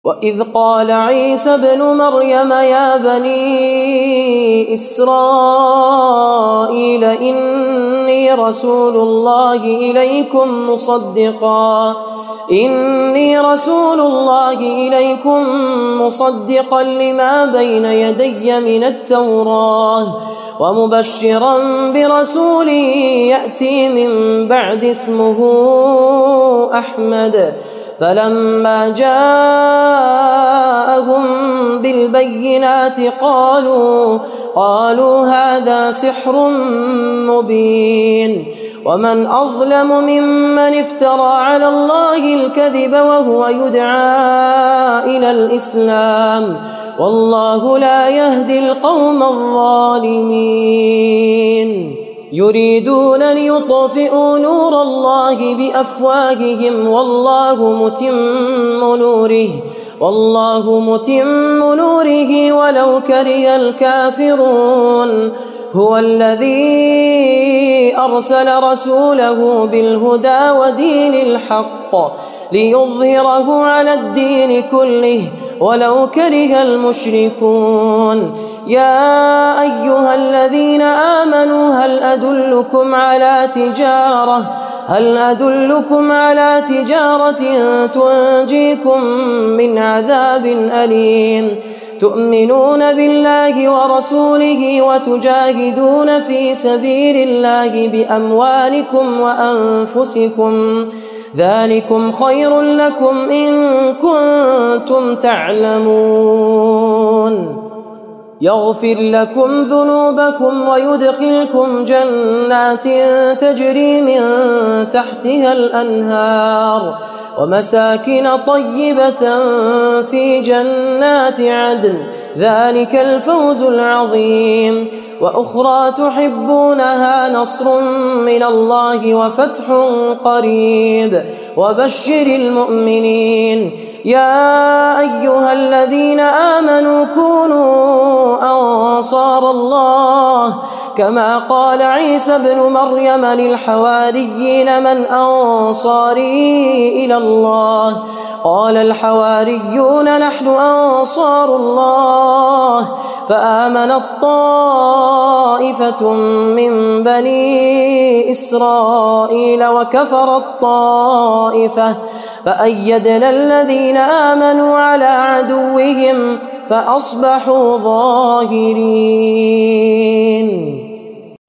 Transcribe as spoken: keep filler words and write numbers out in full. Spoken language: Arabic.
وإذ قال عيسى ابن مريم يا بني إسرائيل إني رسول الله إليكم مصدقا إني رسول الله إليكم مصدقا لما بين يدي من التوراة ومبشرا برسول يأتي من بعد اسمه أحمد فلما جاءهم بالبينات قالوا قالوا هذا سحر مبين ومن أظلم ممن افترى على الله الكذب وهو يدعى إلى الإسلام والله لا يهدي القوم الظالمين يريدون ليطفئوا نور الله بأفواههم والله متم نوره والله متم نوره ولو كره الكافرون هو الذي أرسل رسوله بالهدى ودين الحق ليظهره على الدين كله ولو كره المشركون يا أيها الذين آمنوا هل أدلكم على تجارة هل أدلكم على تجارة تنجيكم من عذاب أليم تؤمنون بالله ورسوله وتجاهدون في سبيل الله بأموالكم وأنفسكم ذلكم خير لكم إن كنتم تعلمون يغفر لكم ذنوبكم ويدخلكم جنات تجري من تحتها الأنهار ومساكن طيبة في جنات عدن ذلك الفوز العظيم وأخرى تحبونها نصر من الله وفتح قريب وبشر المؤمنين يا أيها الذين آمنوا كونوا أنصار الله كما قال عيسى ابن مريم للحواريين من أنصاري إلى الله قال الحواريون نحن أنصار الله فآمنت طائفة من بني إسرائيل وكفرت طائفة فأيدنا الذين آمنوا على عدوهم فأصبحوا ظاهرين.